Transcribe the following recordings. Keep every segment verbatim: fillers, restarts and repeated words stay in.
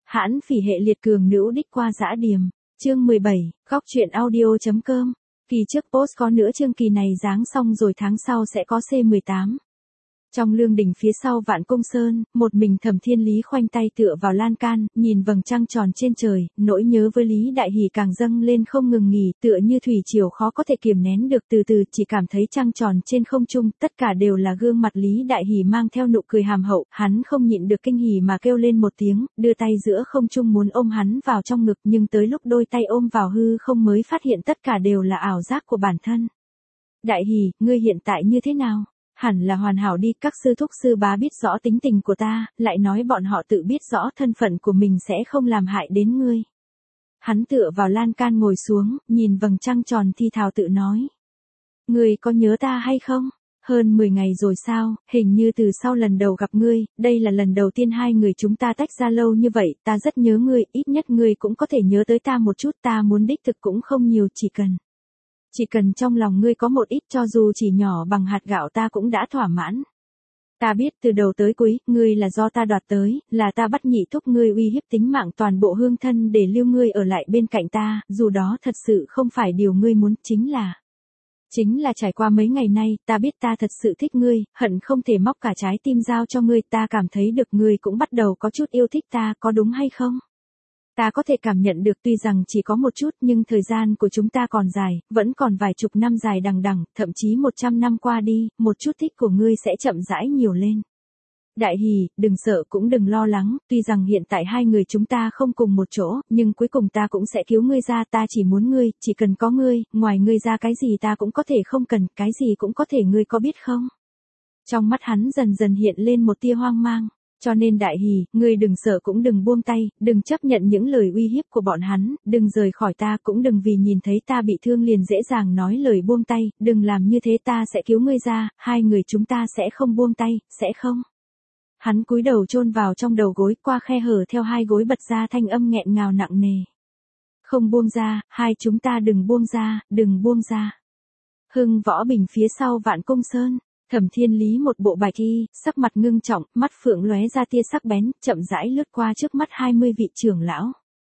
Hãn phỉ hệ liệt cường nữ đích qua dã điềm. Chương mười bảy, góc truyện audio.com. Kỳ trước post có nữa chương kỳ này dáng xong rồi tháng sau sẽ có C mười tám. Trong lương đình phía sau Vạn Cung Sơn, một mình Thẩm Thiên Lý khoanh tay tựa vào lan can, nhìn vầng trăng tròn trên trời, nỗi nhớ với Lý Đại Hỷ càng dâng lên không ngừng nghỉ, tựa như thủy triều khó có thể kiềm nén được, từ từ chỉ cảm thấy trăng tròn trên không trung, tất cả đều là gương mặt Lý Đại Hỷ mang theo nụ cười hàm hậu, hắn không nhịn được kinh hỉ mà kêu lên một tiếng, đưa tay giữa không trung muốn ôm hắn vào trong ngực, nhưng tới lúc đôi tay ôm vào hư không mới phát hiện tất cả đều là ảo giác của bản thân. Đại Hỷ, ngươi hiện tại như thế nào? Hẳn là hoàn hảo đi, các sư thúc sư bá biết rõ tính tình của ta, lại nói bọn họ tự biết rõ thân phận của mình sẽ không làm hại đến ngươi. Hắn tựa vào lan can ngồi xuống, nhìn vầng trăng tròn thi thào tự nói. Ngươi có nhớ ta hay không? Hơn mười ngày rồi sao, hình như từ sau lần đầu gặp ngươi, đây là lần đầu tiên hai người chúng ta tách ra lâu như vậy, ta rất nhớ ngươi, ít nhất ngươi cũng có thể nhớ tới ta một chút, ta muốn đích thực cũng không nhiều, chỉ cần. Chỉ cần trong lòng ngươi có một ít, cho dù chỉ nhỏ bằng hạt gạo ta cũng đã thỏa mãn. Ta biết từ đầu tới cuối, ngươi là do ta đoạt tới, là ta bắt nhị thúc ngươi uy hiếp tính mạng toàn bộ hương thân để lưu ngươi ở lại bên cạnh ta, dù đó thật sự không phải điều ngươi muốn, chính là... Chính là trải qua mấy ngày nay, ta biết ta thật sự thích ngươi, hận không thể móc cả trái tim giao cho ngươi, ta cảm thấy được ngươi cũng bắt đầu có chút yêu thích ta, có đúng hay không? Ta có thể cảm nhận được, tuy rằng chỉ có một chút nhưng thời gian của chúng ta còn dài, vẫn còn vài chục năm dài đằng đằng, thậm chí một trăm năm qua đi, một chút thích của ngươi sẽ chậm rãi nhiều lên. Đại Hỷ, đừng sợ cũng đừng lo lắng, tuy rằng hiện tại hai người chúng ta không cùng một chỗ, nhưng cuối cùng ta cũng sẽ cứu ngươi ra, ta chỉ muốn ngươi, chỉ cần có ngươi, ngoài ngươi ra cái gì ta cũng có thể không cần, cái gì cũng có thể, ngươi có biết không? Trong mắt hắn dần dần hiện lên một tia hoang mang. Cho nên Đại Hỷ, ngươi đừng sợ cũng đừng buông tay, đừng chấp nhận những lời uy hiếp của bọn hắn, đừng rời khỏi ta, cũng đừng vì nhìn thấy ta bị thương liền dễ dàng nói lời buông tay, đừng làm như thế, ta sẽ cứu ngươi ra, hai người chúng ta sẽ không buông tay, sẽ không? Hắn cúi đầu chôn vào trong đầu gối, qua khe hở theo hai gối bật ra thanh âm nghẹn ngào nặng nề. Không buông ra, hai chúng ta đừng buông ra, đừng buông ra. Hưng Võ Bình phía sau Vạn Cung Sơn. Thẩm Thiên Lý một bộ bạch y, sắc mặt ngưng trọng, mắt phượng lóe ra tia sắc bén, chậm rãi lướt qua trước mắt hai mươi vị trưởng lão.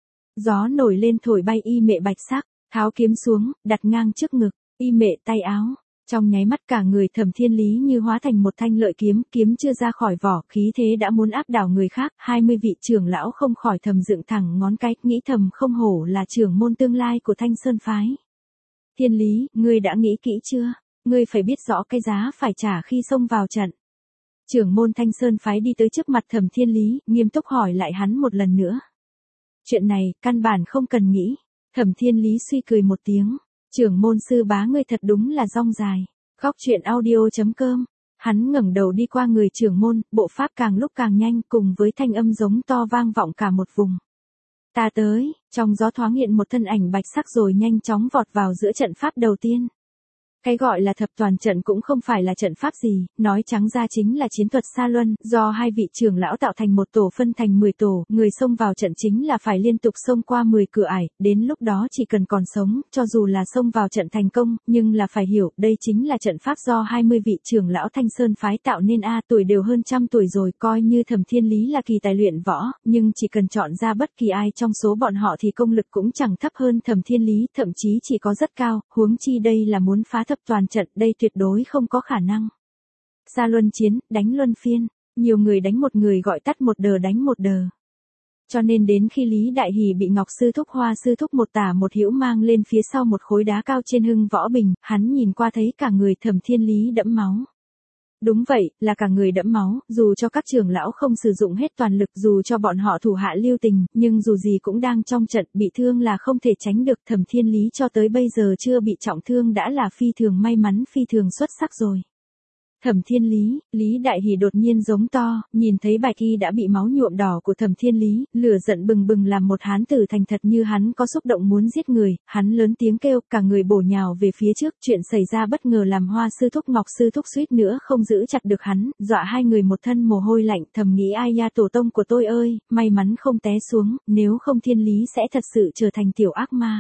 Gió nổi lên thổi bay y mệ bạch sắc, tháo kiếm xuống, đặt ngang trước ngực, y mệ tay áo. Trong nháy mắt cả người Thẩm Thiên Lý như hóa thành một thanh lợi kiếm, kiếm chưa ra khỏi vỏ, khí thế đã muốn áp đảo người khác, hai mươi vị trưởng lão không khỏi thầm dựng thẳng ngón cái, nghĩ thầm không hổ là trưởng môn tương lai của Thanh Sơn phái. Thiên Lý, ngươi đã nghĩ kỹ chưa? Ngươi phải biết rõ cái giá phải trả khi xông vào trận. Trưởng môn Thanh Sơn phái đi tới trước mặt Thẩm Thiên Lý, nghiêm túc hỏi lại hắn một lần nữa. Chuyện này, căn bản không cần nghĩ. Thẩm Thiên Lý suy cười một tiếng. Trưởng môn sư bá ngươi thật đúng là rong dài. Góc truyện audio.com. Hắn ngẩng đầu đi qua người trưởng môn, bộ pháp càng lúc càng nhanh, cùng với thanh âm giống to vang vọng cả một vùng. Ta tới, trong gió thoáng hiện một thân ảnh bạch sắc rồi nhanh chóng vọt vào giữa trận pháp đầu tiên. Cái gọi là thập toàn trận cũng không phải là trận pháp gì, nói trắng ra chính là chiến thuật xa luân, do hai vị trưởng lão tạo thành một tổ phân thành mười tổ, người xông vào trận chính là phải liên tục xông qua mười cửa ải, đến lúc đó chỉ cần còn sống, cho dù là xông vào trận thành công, nhưng là phải hiểu, đây chính là trận pháp do hai mươi vị trưởng lão Thanh Sơn phái tạo nên a, tuổi đều hơn trăm tuổi rồi, coi như Thẩm Thiên Lý là kỳ tài luyện võ, nhưng chỉ cần chọn ra bất kỳ ai trong số bọn họ thì công lực cũng chẳng thấp hơn Thẩm Thiên Lý, thậm chí chỉ có rất cao, huống chi đây là muốn phá thập toàn trận, đây tuyệt đối không có khả năng. Xa luân chiến, đánh luân phiên, nhiều người đánh một người gọi tắt một đờ đánh một đờ. Cho nên đến khi Lý Đại Hỷ bị Ngọc Sư Thúc Hoa Sư Thúc một tả một hữu mang lên phía sau một khối đá cao trên Hưng Võ Bình, hắn nhìn qua thấy cả người Thẩm Thiên Lý đẫm máu. Đúng vậy, là cả người đẫm máu, dù cho các trưởng lão không sử dụng hết toàn lực, dù cho bọn họ thủ hạ lưu tình, nhưng dù gì cũng đang trong trận, bị thương là không thể tránh được. Thẩm Thiên Lý cho tới bây giờ chưa bị trọng thương đã là phi thường may mắn, phi thường xuất sắc rồi. Thẩm Thiên Lý, Lý Đại Hỷ đột nhiên giống to, nhìn thấy bạch y đã bị máu nhuộm đỏ của Thẩm Thiên Lý, lửa giận bừng bừng làm một hán tử thành thật như hắn có xúc động muốn giết người, hắn lớn tiếng kêu, cả người bổ nhào về phía trước, chuyện xảy ra bất ngờ làm Hoa Sư Thúc Ngọc Sư Thúc suýt nữa không giữ chặt được hắn, dọa hai người một thân mồ hôi lạnh, thầm nghĩ ai ya tổ tông của tôi ơi, may mắn không té xuống, nếu không Thiên Lý sẽ thật sự trở thành tiểu ác ma.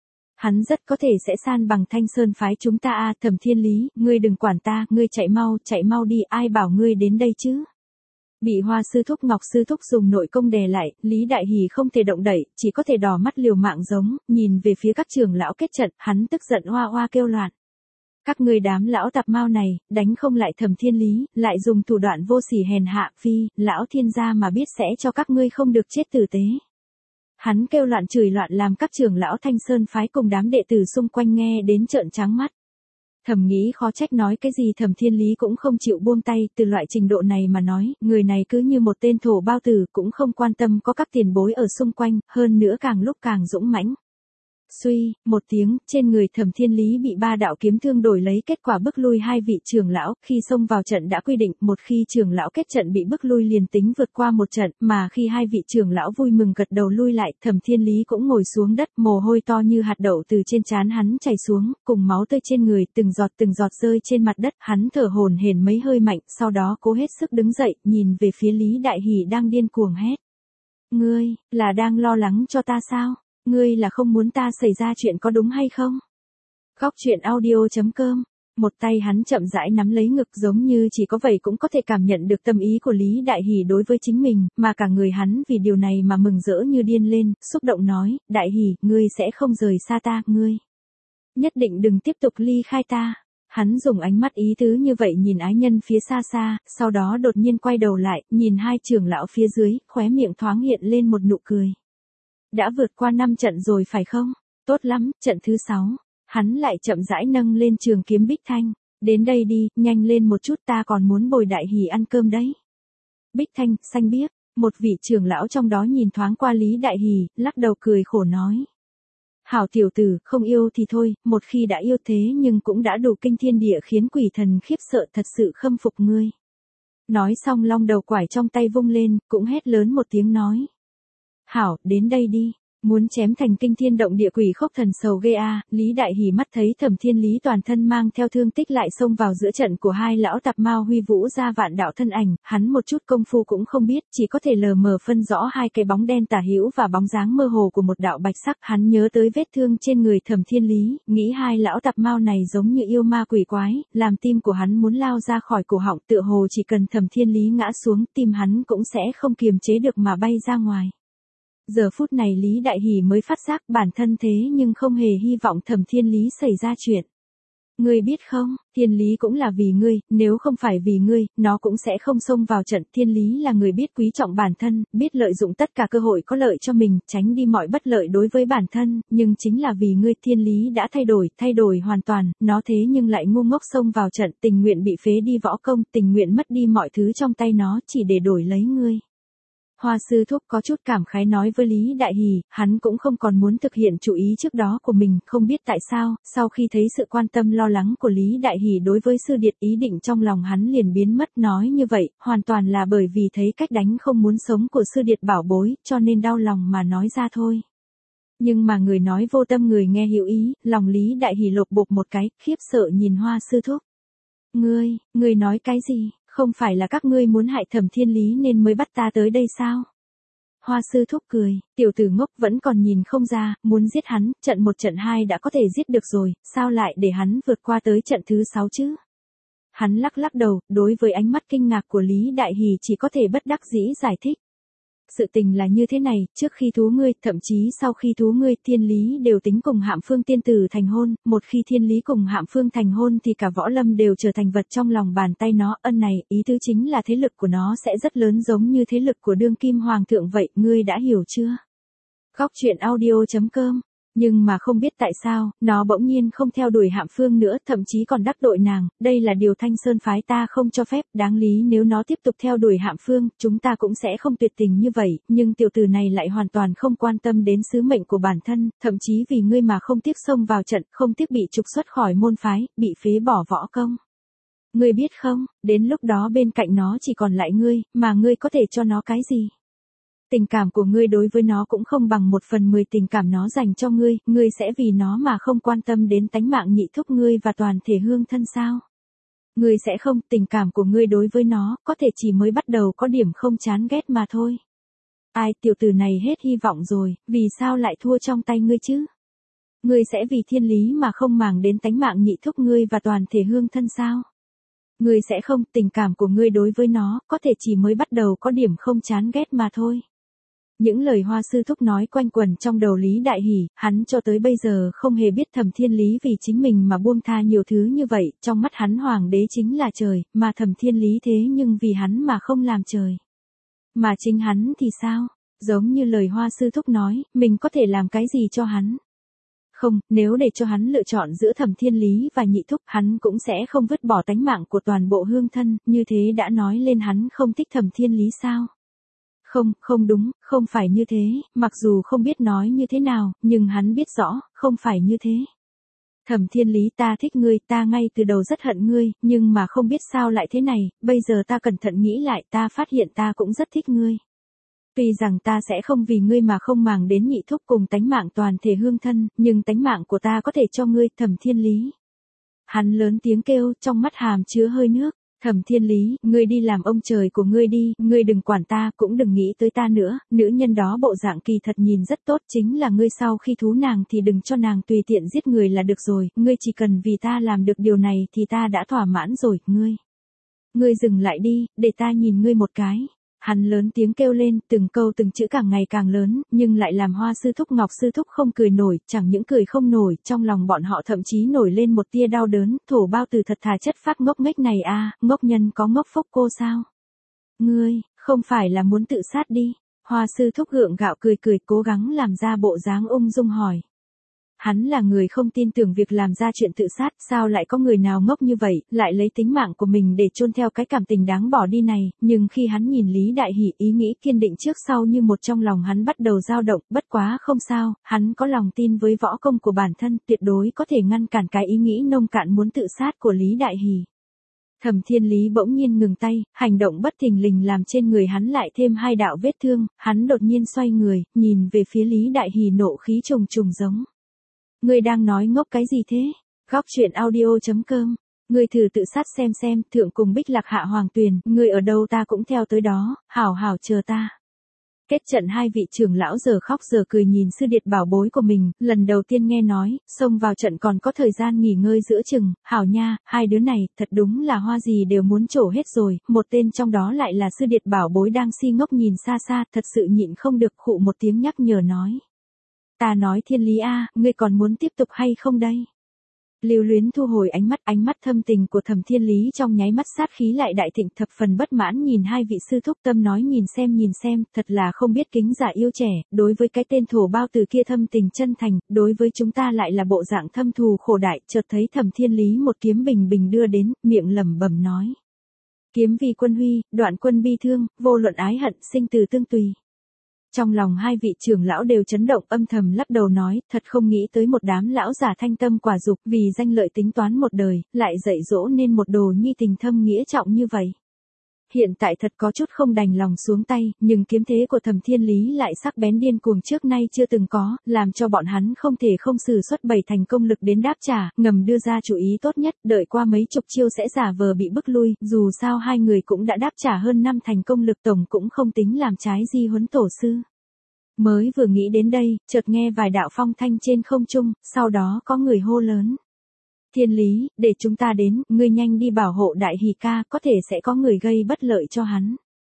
Hắn rất có thể sẽ san bằng Thanh Sơn phái chúng ta a, Thẩm Thiên Lý, ngươi đừng quản ta, ngươi chạy mau, chạy mau đi, ai bảo ngươi đến đây chứ? Bị Hoa sư thúc Ngọc sư thúc dùng nội công đè lại, Lý Đại Hỷ không thể động đậy, chỉ có thể đỏ mắt liều mạng giống, nhìn về phía các trưởng lão kết trận, hắn tức giận oa oa kêu loạn. Các ngươi đám lão tạp mao này, đánh không lại Thẩm Thiên Lý, lại dùng thủ đoạn vô sỉ hèn hạ, phi, lão thiên gia mà biết sẽ cho các ngươi không được chết tử tế. Hắn kêu loạn chửi loạn làm các trưởng lão Thanh Sơn phái cùng đám đệ tử xung quanh nghe đến trợn trắng mắt. Thầm nghĩ khó trách nói cái gì Thẩm Thiên Lý cũng không chịu buông tay, từ loại trình độ này mà nói, người này cứ như một tên thổ bao tử, cũng không quan tâm có các tiền bối ở xung quanh, hơn nữa càng lúc càng dũng mãnh. Suy, một tiếng, trên người Thẩm Thiên Lý bị ba đạo kiếm thương đổi lấy, kết quả bức lui hai vị trưởng lão, khi xông vào trận đã quy định, một khi trưởng lão kết trận bị bức lui liền tính vượt qua một trận, mà khi hai vị trưởng lão vui mừng gật đầu lui lại, Thẩm Thiên Lý cũng ngồi xuống đất, mồ hôi to như hạt đậu từ trên trán hắn chảy xuống, cùng máu tươi trên người, từng giọt từng giọt rơi trên mặt đất, hắn thở hổn hển mấy hơi mạnh, sau đó cố hết sức đứng dậy, nhìn về phía Lý Đại Hỷ đang điên cuồng hét. Ngươi, là đang lo lắng cho ta sao? Ngươi là không muốn ta xảy ra chuyện có đúng hay không? Góc truyện audio chấm com. Một tay hắn chậm rãi nắm lấy ngực giống như chỉ có vậy cũng có thể cảm nhận được tâm ý của Lý Đại Hỷ đối với chính mình, mà cả người hắn vì điều này mà mừng rỡ như điên lên, xúc động nói, Đại Hỷ, ngươi sẽ không rời xa ta, ngươi. Nhất định đừng tiếp tục ly khai ta. Hắn dùng ánh mắt ý tứ như vậy nhìn ái nhân phía xa xa, sau đó đột nhiên quay đầu lại, nhìn hai trưởng lão phía dưới, khóe miệng thoáng hiện lên một nụ cười. Đã vượt qua năm trận rồi phải không? Tốt lắm, trận thứ sáu. Hắn lại chậm rãi nâng lên trường kiếm Bích Thanh. Đến đây đi, nhanh lên một chút, ta còn muốn bồi Đại Hỷ ăn cơm đấy. Bích Thanh, xanh biếc, một vị trưởng lão trong đó nhìn thoáng qua Lý Đại Hỷ, lắc đầu cười khổ nói. Hảo tiểu tử, không yêu thì thôi, một khi đã yêu thế nhưng cũng đã đủ kinh thiên địa khiến quỷ thần khiếp sợ, thật sự khâm phục ngươi. Nói xong long đầu quải trong tay vung lên, cũng hét lớn một tiếng nói. Hảo, đến đây đi, muốn chém thành kinh thiên động địa quỷ khốc thần sầu ghê a. Lý Đại Hỷ mắt thấy Thẩm Thiên Lý toàn thân mang theo thương tích lại xông vào giữa trận của hai lão tạp mao huy vũ ra vạn đạo thân ảnh, hắn một chút công phu cũng không biết, chỉ có thể lờ mờ phân rõ hai cái bóng đen tả hữu và bóng dáng mơ hồ của một đạo bạch sắc. Hắn nhớ tới vết thương trên người Thẩm Thiên Lý, nghĩ hai lão tạp mao này giống như yêu ma quỷ quái, làm tim của hắn muốn lao ra khỏi cổ họng, tựa hồ chỉ cần Thẩm Thiên Lý ngã xuống, tim hắn cũng sẽ không kiềm chế được mà bay ra ngoài. Giờ phút này Lý Đại Hỷ mới phát giác bản thân thế nhưng không hề hy vọng Thẩm Thiên Lý xảy ra chuyện. Ngươi biết không, Thiên Lý cũng là vì ngươi, nếu không phải vì ngươi, nó cũng sẽ không xông vào trận. Thiên Lý là người biết quý trọng bản thân, biết lợi dụng tất cả cơ hội có lợi cho mình, tránh đi mọi bất lợi đối với bản thân, nhưng chính là vì ngươi Thiên Lý đã thay đổi, thay đổi hoàn toàn, nó thế nhưng lại ngu ngốc xông vào trận, tình nguyện bị phế đi võ công, tình nguyện mất đi mọi thứ trong tay nó chỉ để đổi lấy ngươi. Hoa sư thúc có chút cảm khái nói với Lý Đại Hỷ, hắn cũng không còn muốn thực hiện chủ ý trước đó của mình, không biết tại sao, sau khi thấy sự quan tâm lo lắng của Lý Đại Hỷ đối với sư điệt, ý định trong lòng hắn liền biến mất. Nói như vậy, hoàn toàn là bởi vì thấy cách đánh không muốn sống của sư điệt bảo bối, cho nên đau lòng mà nói ra thôi. Nhưng mà người nói vô tâm người nghe hiểu ý, lòng Lý Đại Hỷ lột bột một cái, khiếp sợ nhìn Hoa sư thúc. Ngươi, ngươi nói cái gì? Không phải là các ngươi muốn hại Thẩm Thiên Lý nên mới bắt ta tới đây sao? Hoa sư thúc cười, tiểu tử ngốc vẫn còn nhìn không ra, muốn giết hắn, trận một trận hai đã có thể giết được rồi, sao lại để hắn vượt qua tới trận thứ sáu chứ? Hắn lắc lắc đầu, đối với ánh mắt kinh ngạc của Lý Đại Hỷ chỉ có thể bất đắc dĩ giải thích. Sự tình là như thế này, trước khi thú ngươi, thậm chí sau khi thú ngươi, Thiên Lý đều tính cùng Hạm Phương tiên tử thành hôn, một khi Thiên Lý cùng Hạm Phương thành hôn thì cả võ lâm đều trở thành vật trong lòng bàn tay nó, ân này, ý tứ chính là thế lực của nó sẽ rất lớn giống như thế lực của đương kim hoàng thượng vậy, ngươi đã hiểu chưa? Góc truyện audio chấm com. Nhưng mà không biết tại sao, nó bỗng nhiên không theo đuổi Hạm Phương nữa, thậm chí còn đắc tội nàng, đây là điều Thanh Sơn phái ta không cho phép, đáng lý nếu nó tiếp tục theo đuổi Hạm Phương, chúng ta cũng sẽ không tuyệt tình như vậy, nhưng tiểu tử này lại hoàn toàn không quan tâm đến sứ mệnh của bản thân, thậm chí vì ngươi mà không tiếc xông vào trận, không tiếc bị trục xuất khỏi môn phái, bị phế bỏ võ công. Ngươi biết không, đến lúc đó bên cạnh nó chỉ còn lại ngươi, mà ngươi có thể cho nó cái gì? Tình cảm của ngươi đối với nó cũng không bằng một phần mười tình cảm nó dành cho ngươi, ngươi sẽ vì nó mà không quan tâm đến tánh mạng nhị thúc ngươi và toàn thể hương thân sao? Ngươi sẽ không, tình cảm của ngươi đối với nó, có thể chỉ mới bắt đầu có điểm không chán ghét mà thôi. Ai, tiểu tử này hết hy vọng rồi, vì sao lại thua trong tay ngươi chứ? Ngươi sẽ vì Thiên Lý mà không màng đến tánh mạng nhị thúc ngươi và toàn thể hương thân sao? Ngươi sẽ không, tình cảm của ngươi đối với nó, có thể chỉ mới bắt đầu có điểm không chán ghét mà thôi. Những lời Hoa sư thúc nói quanh quẩn trong đầu Lý Đại Hỷ, hắn cho tới bây giờ không hề biết Thẩm Thiên Lý vì chính mình mà buông tha nhiều thứ như vậy, trong mắt hắn hoàng đế chính là trời, mà Thẩm Thiên Lý thế nhưng vì hắn mà không làm trời. Mà chính hắn thì sao? Giống như lời Hoa sư thúc nói, mình có thể làm cái gì cho hắn? Không, nếu để cho hắn lựa chọn giữa Thẩm Thiên Lý và Nhị Thúc, hắn cũng sẽ không vứt bỏ tánh mạng của toàn bộ hương thân, như thế đã nói lên hắn không thích Thẩm Thiên Lý sao? Không, không đúng, không phải như thế, mặc dù không biết nói như thế nào, nhưng hắn biết rõ, không phải như thế. Thẩm Thiên Lý, ta thích ngươi, ta ngay từ đầu rất hận ngươi, nhưng mà không biết sao lại thế này, bây giờ ta cẩn thận nghĩ lại, ta phát hiện ta cũng rất thích ngươi. Tuy rằng ta sẽ không vì ngươi mà không màng đến Nhị Thúc cùng tánh mạng toàn thể hương thân, nhưng tánh mạng của ta có thể cho ngươi, Thẩm Thiên Lý. Hắn lớn tiếng kêu, trong mắt hàm chứa hơi nước. Thẩm Thiên Lý, ngươi đi làm ông trời của ngươi đi, ngươi đừng quản ta, cũng đừng nghĩ tới ta nữa, nữ nhân đó bộ dạng kỳ thật nhìn rất tốt, chính là ngươi sau khi thú nàng thì đừng cho nàng tùy tiện giết người là được rồi, ngươi chỉ cần vì ta làm được điều này thì ta đã thỏa mãn rồi, ngươi. Ngươi dừng lại đi, để ta nhìn ngươi một cái. Hắn lớn tiếng kêu lên, từng câu từng chữ càng ngày càng lớn, nhưng lại làm Hoa sư thúc Ngọc sư thúc không cười nổi, chẳng những cười không nổi, trong lòng bọn họ thậm chí nổi lên một tia đau đớn, thổ bao từ thật thà chất phát ngốc nghếch này a, ngốc nhân có ngốc phốc cô sao? Ngươi, không phải là muốn tự sát đi? Hoa sư thúc gượng gạo cười cười cố gắng làm ra bộ dáng ung dung hỏi. Hắn là người không tin tưởng việc làm ra chuyện tự sát, sao lại có người nào ngốc như vậy, lại lấy tính mạng của mình để chôn theo cái cảm tình đáng bỏ đi này, nhưng khi hắn nhìn Lý Đại Hỷ, ý nghĩ kiên định trước sau như một trong lòng hắn bắt đầu dao động, bất quá không sao, hắn có lòng tin với võ công của bản thân, tuyệt đối có thể ngăn cản cái ý nghĩ nông cạn muốn tự sát của Lý Đại Hỷ. Thẩm Thiên Lý bỗng nhiên ngừng tay, hành động bất thình lình làm trên người hắn lại thêm hai đạo vết thương, hắn đột nhiên xoay người, nhìn về phía Lý Đại Hỷ nộ khí trùng trùng giống. Ngươi đang nói ngốc cái gì thế? Góc truyện audio chấm com. Ngươi thử tự sát xem xem, thượng cùng Bích Lạc hạ Hoàng Tuyền, ngươi ở đâu ta cũng theo tới đó, hảo hảo chờ ta. Kết trận hai vị trưởng lão giờ khóc giờ cười nhìn sư điệt bảo bối của mình, lần đầu tiên nghe nói, xông vào trận còn có thời gian nghỉ ngơi giữa chừng, hảo nha, hai đứa này, thật đúng là hoa gì đều muốn trổ hết rồi, một tên trong đó lại là sư điệt bảo bối đang si ngốc nhìn xa xa, thật sự nhịn không được khụ một tiếng nhắc nhở nói. Ta nói Thiên Lý a, ngươi còn muốn tiếp tục hay không đây? Lưu Luyến thu hồi ánh mắt, ánh mắt thâm tình của Thẩm Thiên Lý trong nháy mắt sát khí lại đại thịnh, thập phần bất mãn nhìn hai vị sư thúc, tâm nói nhìn xem nhìn xem, thật là không biết kính giả yêu trẻ, đối với cái tên thổ bao từ kia thâm tình chân thành, đối với chúng ta lại là bộ dạng thâm thù khổ đại, chợt thấy Thẩm Thiên Lý một kiếm bình bình đưa đến, miệng lẩm bẩm nói. Kiếm vì quân huy, đoạn quân bi thương, vô luận ái hận, sinh từ tương tùy. Trong lòng hai vị trưởng lão đều chấn động, âm thầm lắc đầu nói, thật không nghĩ tới một đám lão giả thanh tâm quả dục, vì danh lợi tính toán một đời, lại dạy dỗ nên một đồ nhi tình thâm nghĩa trọng như vậy. Hiện tại thật có chút không đành lòng xuống tay, nhưng kiếm thế của Thẩm Thiên Lý lại sắc bén điên cuồng trước nay chưa từng có, làm cho bọn hắn không thể không sử xuất bảy thành công lực đến đáp trả, ngầm đưa ra chủ ý tốt nhất, đợi qua mấy chục chiêu sẽ giả vờ bị bức lui, dù sao hai người cũng đã đáp trả hơn năm thành công lực tổng cũng không tính làm trái di huấn tổ sư. Mới vừa nghĩ đến đây, chợt nghe vài đạo phong thanh trên không trung, sau đó có người hô lớn. Thiên Lý, để chúng ta đến, ngươi nhanh đi bảo hộ Đại Hỷ ca, có thể sẽ có người gây bất lợi cho hắn.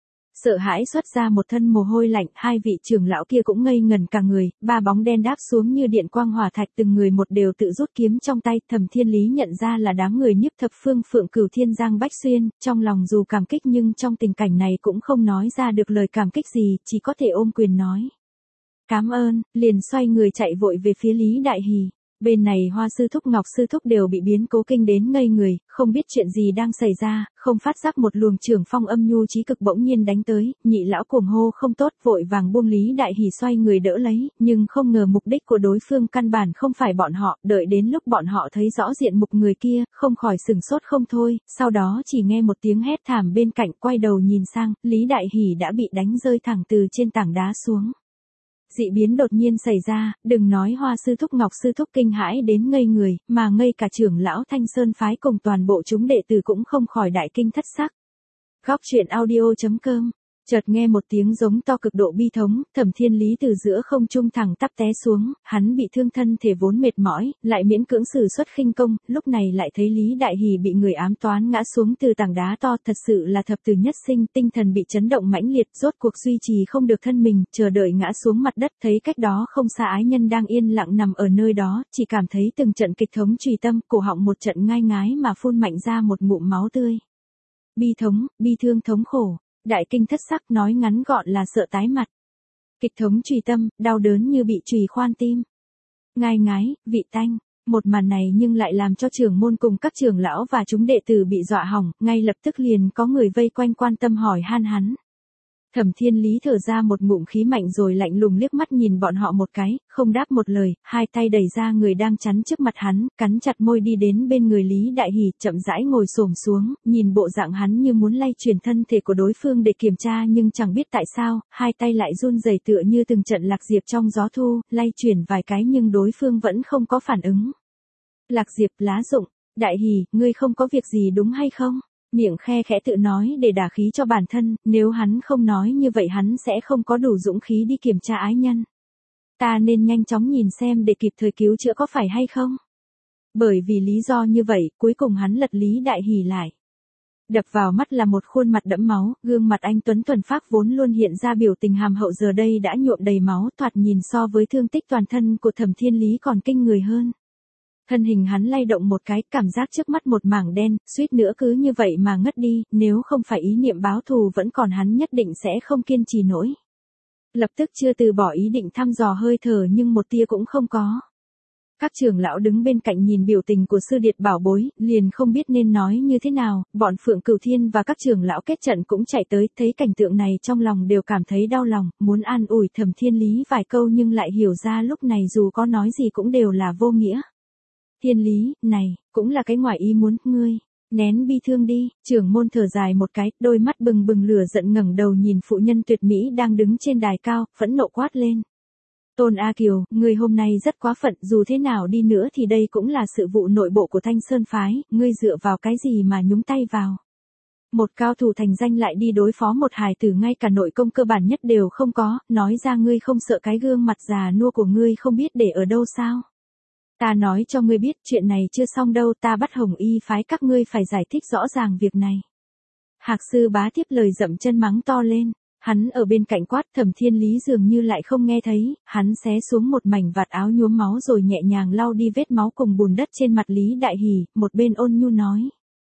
Sợ hãi xuất ra một thân mồ hôi lạnh, hai vị trưởng lão kia cũng ngây ngẩn cả người, ba bóng đen đáp xuống như điện quang hỏa thạch, từng người một đều tự rút kiếm trong tay, Thẩm Thiên Lý nhận ra là đám người Nhiếp Thập Phương Phượng Cửu Thiên Giang Bách Xuyên, trong lòng dù cảm kích nhưng trong tình cảnh này cũng không nói ra được lời cảm kích gì, chỉ có thể ôm quyền nói. Cảm ơn, liền xoay người chạy vội về phía Lý Đại Hỷ. Bên này Hoa sư thúc Ngọc sư thúc đều bị biến cố kinh đến ngây người, không biết chuyện gì đang xảy ra, không phát giác một luồng trưởng phong âm nhu chí cực bỗng nhiên đánh tới, nhị lão cuồng hô không tốt, vội vàng buông Lý Đại Hỷ xoay người đỡ lấy, nhưng không ngờ mục đích của đối phương căn bản không phải bọn họ, đợi đến lúc bọn họ thấy rõ diện mục người kia, không khỏi sừng sốt không thôi, sau đó chỉ nghe một tiếng hét thảm bên cạnh, quay đầu nhìn sang, Lý Đại Hỷ đã bị đánh rơi thẳng từ trên tảng đá xuống. Dị biến đột nhiên xảy ra, đừng nói Hoa sư thúc Ngọc sư thúc kinh hãi đến ngây người, mà ngay cả trưởng lão Thanh Sơn phái cùng toàn bộ chúng đệ tử cũng không khỏi đại kinh thất sắc. Góc truyện audio chấm com Chợt nghe một tiếng giống to cực độ bi thống, Thẩm Thiên Lý từ giữa không trung thẳng tắp té xuống, hắn bị thương thân thể vốn mệt mỏi, lại miễn cưỡng sử xuất khinh công, lúc này lại thấy Lý Đại Hỉ bị người ám toán ngã xuống từ tảng đá to, thật sự là thập tử nhất sinh, tinh thần bị chấn động mãnh liệt, rốt cuộc duy trì không được thân mình, chờ đợi ngã xuống mặt đất, thấy cách đó không xa ái nhân đang yên lặng nằm ở nơi đó, chỉ cảm thấy từng trận kịch thống trùy tâm, cổ họng một trận ngai ngái mà phun mạnh ra một ngụm máu tươi. Bi thống, bi thương thống khổ. Đại kinh thất sắc, nói ngắn gọn là sợ tái mặt. Kịch thống trùy tâm, đau đớn như bị trùy khoan tim. Ngai ngái, vị tanh, một màn này nhưng lại làm cho trưởng môn cùng các trưởng lão và chúng đệ tử bị dọa hỏng, ngay lập tức liền có người vây quanh quan tâm hỏi han hắn. Thẩm Thiên Lý thở ra một ngụm khí mạnh rồi lạnh lùng liếc mắt nhìn bọn họ một cái, không đáp một lời, hai tay đẩy ra người đang chắn trước mặt hắn, cắn chặt môi đi đến bên người Lý Đại Hỉ, chậm rãi ngồi xổm xuống, nhìn bộ dạng hắn như muốn lay chuyển thân thể của đối phương để kiểm tra nhưng chẳng biết tại sao, hai tay lại run rẩy tựa như từng trận lạc diệp trong gió thu, lay chuyển vài cái nhưng đối phương vẫn không có phản ứng. Lạc diệp, lá rụng, Đại Hỉ, ngươi không có việc gì đúng hay không? Miệng khe khẽ tự nói để đả khí cho bản thân, nếu hắn không nói như vậy hắn sẽ không có đủ dũng khí đi kiểm tra ái nhân. Ta nên nhanh chóng nhìn xem để kịp thời cứu chữa có phải hay không? Bởi vì lý do như vậy, cuối cùng hắn lật Lý Đại Hỉ lại. Đập vào mắt là một khuôn mặt đẫm máu, gương mặt anh tuấn thuần phác vốn luôn hiện ra biểu tình hàm hậu giờ đây đã nhuộm đầy máu, thoạt nhìn so với thương tích toàn thân của Thẩm Thiên Lý còn kinh người hơn. Thân hình hắn lay động một cái, cảm giác trước mắt một mảng đen, suýt nữa cứ như vậy mà ngất đi, nếu không phải ý niệm báo thù vẫn còn hắn nhất định sẽ không kiên trì nổi. Lập tức chưa từ bỏ ý định thăm dò hơi thở nhưng một tia cũng không có. Các trưởng lão đứng bên cạnh nhìn biểu tình của sư điệt bảo bối, liền không biết nên nói như thế nào, bọn Phượng Cửu Thiên và các trưởng lão kết trận cũng chạy tới, thấy cảnh tượng này trong lòng đều cảm thấy đau lòng, muốn an ủi Thẩm Thiên Lý vài câu nhưng lại hiểu ra lúc này dù có nói gì cũng đều là vô nghĩa. Thiên Lý, này, cũng là cái ngoài ý muốn, ngươi, nén bi thương đi, trưởng môn thở dài một cái, đôi mắt bừng bừng lửa giận ngẩng đầu nhìn phụ nhân tuyệt mỹ đang đứng trên đài cao, phẫn nộ quát lên. Tôn A Kiều, ngươi hôm nay rất quá phận, dù thế nào đi nữa thì đây cũng là sự vụ nội bộ của Thanh Sơn Phái, ngươi dựa vào cái gì mà nhúng tay vào. Một cao thủ thành danh lại đi đối phó một hài tử ngay cả nội công cơ bản nhất đều không có, nói ra ngươi không sợ cái gương mặt già nua của ngươi không biết để ở đâu sao. Ta nói cho ngươi biết chuyện này chưa xong đâu, ta bắt Hồng Y phái các ngươi phải giải thích rõ ràng việc này. Hạc sư bá tiếp lời dậm chân mắng to lên, hắn ở bên cạnh quát, Thẩm Thiên Lý dường như lại không nghe thấy, hắn xé xuống một mảnh vạt áo nhuốm máu rồi nhẹ nhàng lau đi vết máu cùng bùn đất trên mặt Lý Đại Hỉ, một bên ôn nhu nói.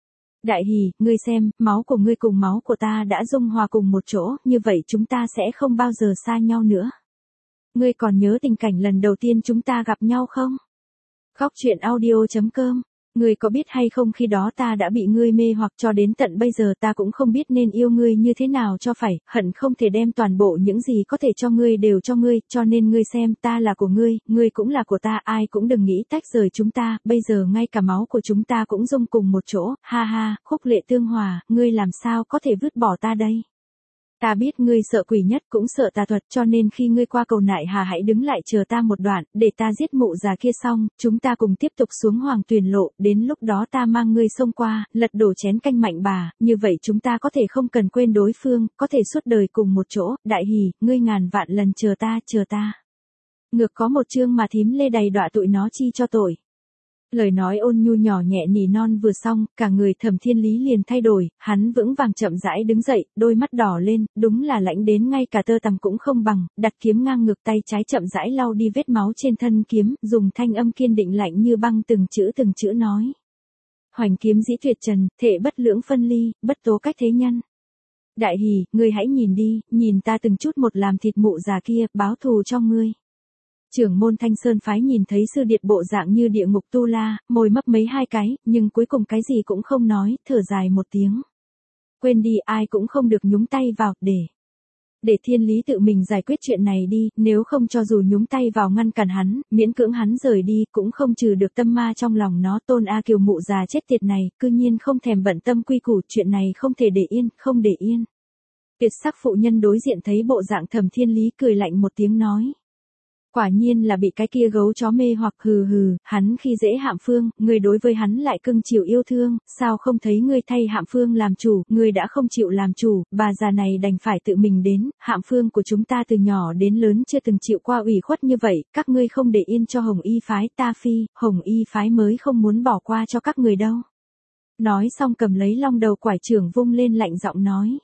Đại Hỉ, ngươi xem, máu của ngươi cùng máu của ta đã dung hòa cùng một chỗ, như vậy chúng ta sẽ không bao giờ xa nhau nữa. Ngươi còn nhớ tình cảnh lần đầu tiên chúng ta gặp nhau không? Khóc chuyện audio chấm com. Ngươi có biết hay không khi đó ta đã bị ngươi mê hoặc cho đến tận bây giờ ta cũng không biết nên yêu ngươi như thế nào cho phải, hận không thể đem toàn bộ những gì có thể cho ngươi đều cho ngươi, cho nên ngươi xem ta là của ngươi, ngươi cũng là của ta, ai cũng đừng nghĩ tách rời chúng ta, bây giờ ngay cả máu của chúng ta cũng dung cùng một chỗ, ha ha, khúc lệ tương hòa, ngươi làm sao có thể vứt bỏ ta đây. Ta biết ngươi sợ quỷ nhất cũng sợ tà thuật cho nên khi ngươi qua cầu nại hà hãy đứng lại chờ ta một đoạn, để ta giết mụ già kia xong, chúng ta cùng tiếp tục xuống Hoàng Tuyền Lộ, đến lúc đó ta mang ngươi xông qua, lật đổ chén canh mạnh bà, như vậy chúng ta có thể không cần quên đối phương, có thể suốt đời cùng một chỗ, Đại Hỉ, ngươi ngàn vạn lần chờ ta, chờ ta. Ngược có một chương mà thím lê đầy đọa tụi nó chi cho tội. Lời nói ôn nhu nhỏ nhẹ nỉ non vừa xong, cả người Thẩm Thiên Lý liền thay đổi, hắn vững vàng chậm rãi đứng dậy, đôi mắt đỏ lên, đúng là lãnh đến ngay cả tơ tằm cũng không bằng, đặt kiếm ngang ngực tay trái chậm rãi lau đi vết máu trên thân kiếm, dùng thanh âm kiên định lạnh như băng từng chữ từng chữ nói. Hoành kiếm dĩ tuyệt trần, thể bất lưỡng phân ly, bất tố cách thế nhân. Đại Hỉ, ngươi hãy nhìn đi, nhìn ta từng chút một làm thịt mụ già kia, báo thù cho ngươi. Trưởng môn Thanh Sơn phái nhìn thấy sư điệt bộ dạng như địa ngục tu la, môi mấp mấy hai cái, nhưng cuối cùng cái gì cũng không nói, thở dài một tiếng. Quên đi, ai cũng không được nhúng tay vào, để. Để Thiên Lý tự mình giải quyết chuyện này đi, nếu không cho dù nhúng tay vào ngăn cản hắn, miễn cưỡng hắn rời đi, cũng không trừ được tâm ma trong lòng nó. Tôn A Kiều mụ già chết tiệt này, cư nhiên không thèm bận tâm quy củ, chuyện này không thể để yên, không để yên. Tuyệt sắc phụ nhân đối diện thấy bộ dạng Thẩm Thiên Lý cười lạnh một tiếng nói. Quả nhiên là bị cái kia gấu chó mê hoặc, hừ hừ, hắn khi dễ Hạm Phương, ngươi đối với hắn lại cưng chiều yêu thương, sao không thấy ngươi thay Hạm Phương làm chủ, ngươi đã không chịu làm chủ, bà già này đành phải tự mình đến, Hạm Phương của chúng ta từ nhỏ đến lớn chưa từng chịu qua ủy khuất như vậy, các ngươi không để yên cho Hồng Y phái, ta phi, Hồng Y phái mới không muốn bỏ qua cho các người đâu. Nói xong cầm lấy long đầu quải trưởng vung lên lạnh giọng nói.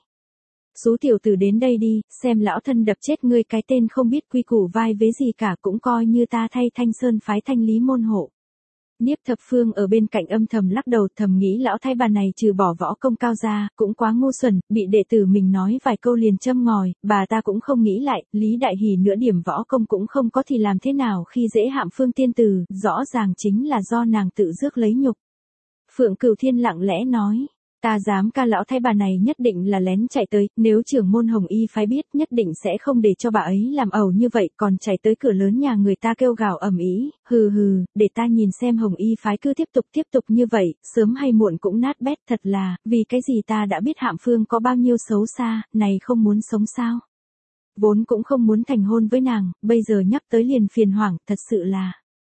Sú tiểu tử đến đây đi, xem lão thân đập chết ngươi cái tên không biết quy củ vai vế gì cả, cũng coi như ta thay Thanh Sơn phái Thanh Lý môn hộ. Niếp Thập Phương ở bên cạnh âm thầm lắc đầu, thầm nghĩ lão thái bà này trừ bỏ võ công cao ra, cũng quá ngu xuẩn, bị đệ tử mình nói vài câu liền châm ngòi, bà ta cũng không nghĩ lại, Lý Đại Hỷ nửa điểm võ công cũng không có thì làm thế nào khi dễ Hạm Phương tiên tử, rõ ràng chính là do nàng tự rước lấy nhục. Phượng Cửu Thiên lặng lẽ nói. Ta dám ca lão thái bà này nhất định là lén chạy tới, nếu trưởng môn Hồng Y phái biết nhất định sẽ không để cho bà ấy làm ẩu như vậy, còn chạy tới cửa lớn nhà người ta kêu gào ầm ĩ, hừ hừ, để ta nhìn xem Hồng Y phái cứ tiếp tục tiếp tục như vậy, sớm hay muộn cũng nát bét, thật là, vì cái gì ta đã biết Hạm Phương có bao nhiêu xấu xa, này không muốn sống sao? Vốn cũng không muốn thành hôn với nàng, bây giờ nhắc tới liền phiền hoảng, thật sự là.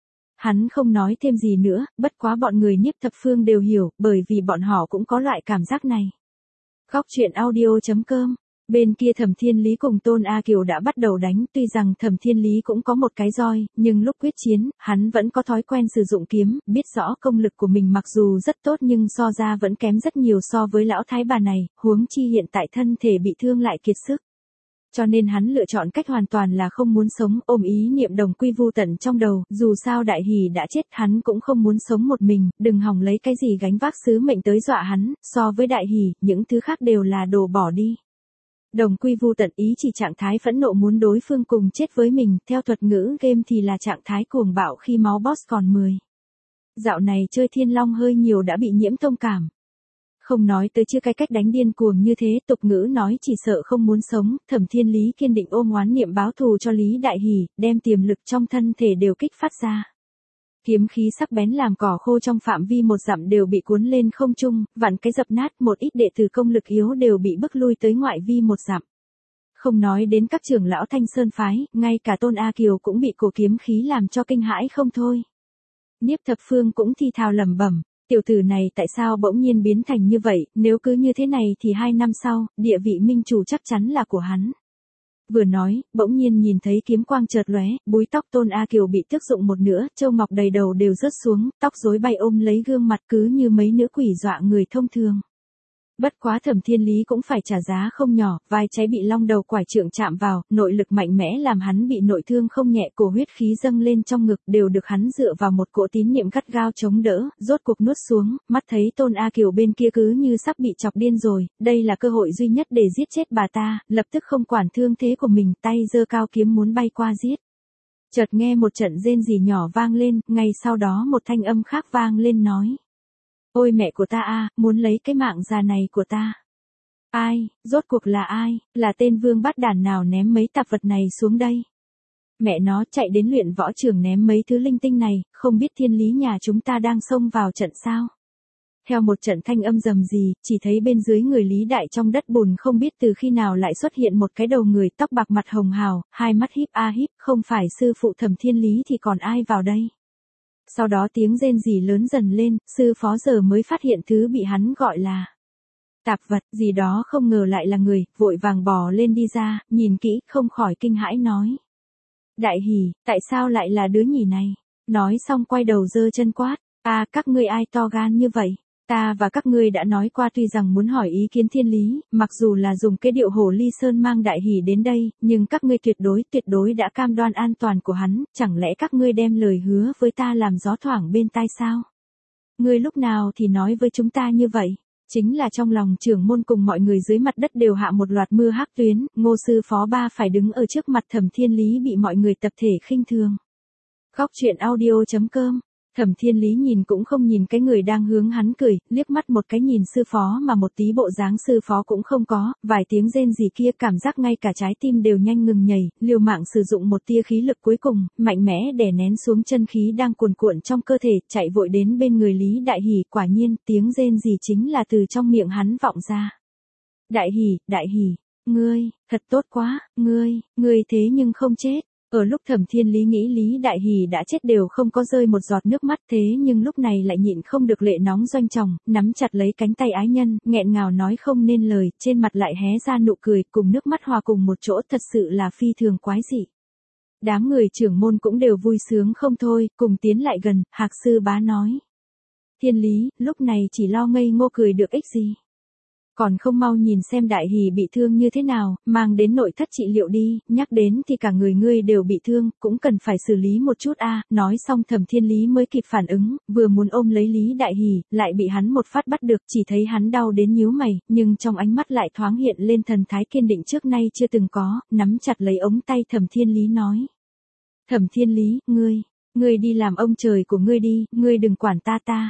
Hắn không nói thêm gì nữa, bất quá bọn người Niếp Thập Phương đều hiểu, bởi vì bọn họ cũng có loại cảm giác này. Góc truyện audio chấm com. Bên kia Thẩm Thiên Lý cùng Tôn A Kiều đã bắt đầu đánh, tuy rằng Thẩm Thiên Lý cũng có một cái roi, nhưng lúc quyết chiến, hắn vẫn có thói quen sử dụng kiếm, biết rõ công lực của mình mặc dù rất tốt nhưng so ra vẫn kém rất nhiều so với lão thái bà này, huống chi hiện tại thân thể bị thương lại kiệt sức. Cho nên hắn lựa chọn cách hoàn toàn là không muốn sống, ôm ý niệm đồng quy vu tận trong đầu, dù sao Đại Hỷ đã chết hắn cũng không muốn sống một mình, đừng hòng lấy cái gì gánh vác sứ mệnh tới dọa hắn, so với Đại Hỷ, những thứ khác đều là đồ bỏ đi. Đồng quy vu tận ý chỉ trạng thái phẫn nộ muốn đối phương cùng chết với mình, theo thuật ngữ game thì là trạng thái cuồng bạo khi máu boss còn mười. Dạo này chơi Thiên Long hơi nhiều đã bị nhiễm thông cảm. Không nói tới chưa cái cách đánh điên cuồng như thế, tục ngữ nói chỉ sợ không muốn sống, Thẩm Thiên Lý kiên định ôm oán niệm báo thù cho Lý Đại Hỷ, đem tiềm lực trong thân thể đều kích phát ra. Kiếm khí sắc bén làm cỏ khô trong phạm vi một dặm đều bị cuốn lên không trung, vặn cái dập nát, một ít đệ tử công lực yếu đều bị bức lui tới ngoại vi một dặm. Không nói đến các trưởng lão Thanh Sơn phái, ngay cả Tôn A Kiều cũng bị cổ kiếm khí làm cho kinh hãi không thôi. Niếp Thập Phương cũng thi thào lẩm bẩm. Tiểu tử này tại sao bỗng nhiên biến thành như vậy, nếu cứ như thế này thì hai năm sau, địa vị minh chủ chắc chắn là của hắn. Vừa nói, bỗng nhiên nhìn thấy kiếm quang chợt lóe, búi tóc Tôn A Kiều bị tước dụng một nửa, châu ngọc đầy đầu đều rớt xuống, tóc rối bay ôm lấy gương mặt cứ như mấy nữ quỷ dọa người thông thường. Bất quá Thẩm Thiên Lý cũng phải trả giá không nhỏ, vai trái bị long đầu quải trượng chạm vào, nội lực mạnh mẽ làm hắn bị nội thương không nhẹ, cổ huyết khí dâng lên trong ngực đều được hắn dựa vào một cỗ tín niệm gắt gao chống đỡ, rốt cuộc nuốt xuống, mắt thấy Tôn A Kiều bên kia cứ như sắp bị chọc điên rồi, đây là cơ hội duy nhất để giết chết bà ta, lập tức không quản thương thế của mình, tay giơ cao kiếm muốn bay qua giết. Chợt nghe một trận rên rỉ nhỏ vang lên, ngay sau đó một thanh âm khác vang lên nói. Ôi mẹ của ta a, muốn lấy cái mạng già này của ta. Ai, rốt cuộc là ai, là tên vương bát đản nào ném mấy tạp vật này xuống đây? Mẹ nó chạy đến luyện võ trường ném mấy thứ linh tinh này, không biết Thiên Lý nhà chúng ta đang xông vào trận sao? Theo một trận thanh âm rầm rì, chỉ thấy bên dưới người Lý Đại trong đất bùn không biết từ khi nào lại xuất hiện một cái đầu người tóc bạc mặt hồng hào, hai mắt híp a híp, không phải sư phụ Thẩm Thiên Lý thì còn ai vào đây? Sau đó tiếng rên rỉ lớn dần lên, sư phó giờ mới phát hiện thứ bị hắn gọi là tạp vật, gì đó không ngờ lại là người, vội vàng bò lên đi ra, nhìn kỹ, không khỏi kinh hãi nói. Đại Hỷ, tại sao lại là đứa nhỉ này? Nói xong quay đầu giơ chân quát, à các ngươi ai to gan như vậy? Ta và các ngươi đã nói qua tuy rằng muốn hỏi ý kiến Thiên Lý, mặc dù là dùng cái điệu Hồ Ly Sơn mang Đại Hỷ đến đây, nhưng các ngươi tuyệt đối, tuyệt đối đã cam đoan an toàn của hắn, chẳng lẽ các ngươi đem lời hứa với ta làm gió thoảng bên tai sao? Ngươi lúc nào thì nói với chúng ta như vậy? Chính là trong lòng trưởng môn cùng mọi người dưới mặt đất đều hạ một loạt mưa hắc tuyến, Ngô sư phó ba phải đứng ở trước mặt Thẩm Thiên Lý bị mọi người tập thể khinh thường. Góc truyện audio chấm com. Thẩm Thiên Lý nhìn cũng không nhìn cái người đang hướng hắn cười, liếc mắt một cái nhìn sư phó mà một tí bộ dáng sư phó cũng không có, vài tiếng rên gì kia cảm giác ngay cả trái tim đều nhanh ngừng nhảy, liều mạng sử dụng một tia khí lực cuối cùng, mạnh mẽ đè nén xuống chân khí đang cuồn cuộn trong cơ thể, chạy vội đến bên người Lý Đại Hỷ, quả nhiên, tiếng rên gì chính là từ trong miệng hắn vọng ra. Đại Hỷ, Đại Hỷ, ngươi, thật tốt quá, ngươi, ngươi thế nhưng không chết. Ở lúc Thẩm Thiên Lý nghĩ Lý Đại Hỷ đã chết đều không có rơi một giọt nước mắt, thế nhưng lúc này lại nhịn không được lệ nóng doanh tròng, nắm chặt lấy cánh tay ái nhân, nghẹn ngào nói không nên lời, trên mặt lại hé ra nụ cười, cùng nước mắt hòa cùng một chỗ, thật sự là phi thường quái dị. Đám người trưởng môn cũng đều vui sướng không thôi, cùng tiến lại gần, Hạc sư bá nói. Thiên Lý, lúc này chỉ lo ngây ngô cười được ích gì. Còn không mau nhìn xem Đại Hỷ bị thương như thế nào, mang đến nội thất trị liệu đi, nhắc đến thì cả người ngươi đều bị thương, cũng cần phải xử lý một chút a. Nói xong Thẩm Thiên Lý mới kịp phản ứng, vừa muốn ôm lấy Lý Đại Hỷ, lại bị hắn một phát bắt được, chỉ thấy hắn đau đến nhíu mày, nhưng trong ánh mắt lại thoáng hiện lên thần thái kiên định trước nay chưa từng có, nắm chặt lấy ống tay Thẩm Thiên Lý nói. Thẩm Thiên Lý, ngươi, ngươi đi làm ông trời của ngươi đi, ngươi đừng quản ta ta.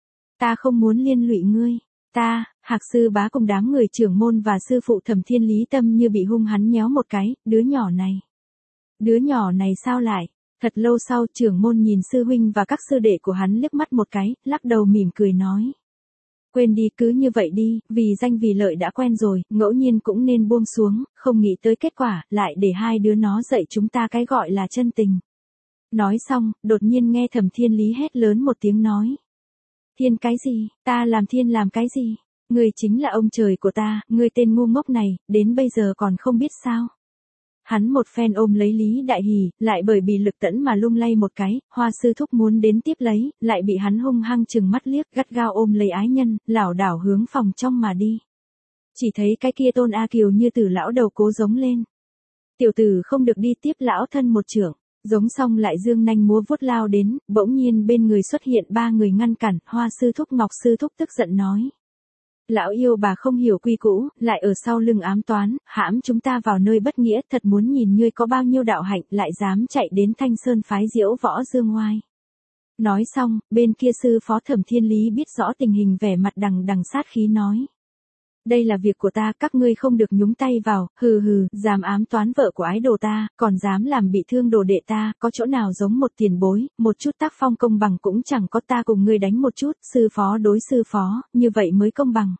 Ta không muốn liên lụy ngươi. Ta, Hạc sư bá cùng đám người trưởng môn và sư phụ Thẩm Thiên Lý tâm như bị hung hắn nhéo một cái, đứa nhỏ này. Đứa nhỏ này sao lại? Thật lâu sau trưởng môn nhìn sư huynh và các sư đệ của hắn liếc mắt một cái, lắc đầu mỉm cười nói. Quên đi, cứ như vậy đi, vì danh vì lợi đã quen rồi, ngẫu nhiên cũng nên buông xuống, không nghĩ tới kết quả, lại để hai đứa nó dạy chúng ta cái gọi là chân tình. Nói xong, đột nhiên nghe Thẩm Thiên Lý hét lớn một tiếng nói. Thiên cái gì, ta làm thiên làm cái gì? Ngươi chính là ông trời của ta, ngươi tên ngu ngốc này, đến bây giờ còn không biết sao? Hắn một phen ôm lấy Lý Đại Hỷ, lại bởi bị lực tẫn mà lung lay một cái, Hoa sư thúc muốn đến tiếp lấy, lại bị hắn hung hăng chừng mắt liếc, gắt gao ôm lấy ái nhân, lảo đảo hướng phòng trong mà đi. Chỉ thấy cái kia Tôn A Kiều như tử lão đầu cố giống lên. Tiểu tử không được đi tiếp lão thân một trưởng. Giống xong lại dương nanh múa vuốt lao đến, bỗng nhiên bên người xuất hiện ba người ngăn cản, Hoa sư thúc Ngọc sư thúc tức giận nói. Lão yêu bà không hiểu quy cũ, lại ở sau lưng ám toán, hãm chúng ta vào nơi bất nghĩa, thật muốn nhìn ngươi có bao nhiêu đạo hạnh, lại dám chạy đến Thanh Sơn phái diễu võ dương ngoai. Nói xong, bên kia sư phó Thẩm Thiên Lý biết rõ tình hình, vẻ mặt đằng đằng sát khí nói. Đây là việc của ta, các ngươi không được nhúng tay vào, hừ hừ, dám ám toán vợ của ái đồ ta, còn dám làm bị thương đồ đệ ta, có chỗ nào giống một tiền bối, một chút tác phong công bằng cũng chẳng có, ta cùng ngươi đánh một chút, sư phó đối sư phó, như vậy mới công bằng.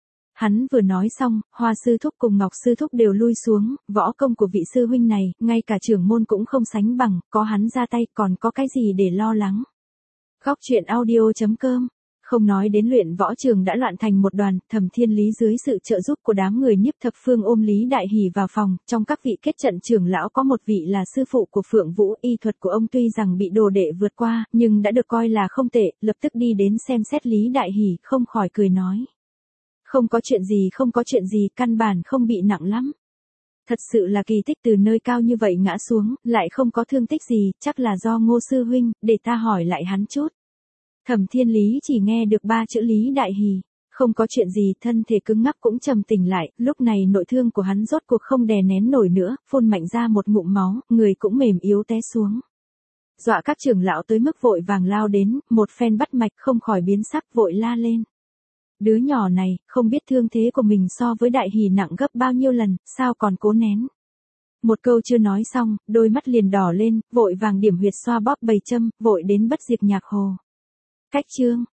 Hắn vừa nói xong, Hoa sư thúc cùng Ngọc sư thúc đều lui xuống, võ công của vị sư huynh này, ngay cả trưởng môn cũng không sánh bằng, có hắn ra tay còn có cái gì để lo lắng. Góc truyện audio chấm com. Không nói đến luyện võ trường đã loạn thành một đoàn, Thẩm Thiên Lý dưới sự trợ giúp của đám người Nhiếp Thập Phương ôm Lý Đại Hỷ vào phòng, trong các vị kết trận trưởng lão có một vị là sư phụ của Phượng Vũ, y thuật của ông tuy rằng bị đồ đệ vượt qua, nhưng đã được coi là không tệ, lập tức đi đến xem xét Lý Đại Hỷ, không khỏi cười nói. Không có chuyện gì, không có chuyện gì, căn bản không bị nặng lắm. Thật sự là kỳ tích, từ nơi cao như vậy ngã xuống, lại không có thương tích gì, chắc là do Ngô sư huynh, để ta hỏi lại hắn chút. Thẩm Thiên Lý chỉ nghe được ba chữ Lý Đại Hỷ, không có chuyện gì, thân thể cứng ngắc cũng trầm tỉnh lại, lúc này nội thương của hắn rốt cuộc không đè nén nổi nữa, phun mạnh ra một ngụm máu, người cũng mềm yếu té xuống. Dọa các trưởng lão tới mức vội vàng lao đến, một phen bắt mạch không khỏi biến sắc, vội la lên. Đứa nhỏ này, không biết thương thế của mình so với Đại Hỷ nặng gấp bao nhiêu lần, sao còn cố nén. Một câu chưa nói xong, đôi mắt liền đỏ lên, vội vàng điểm huyệt xoa bóp bầy châm, vội đến bất diệt nhạc hồ. Cách chương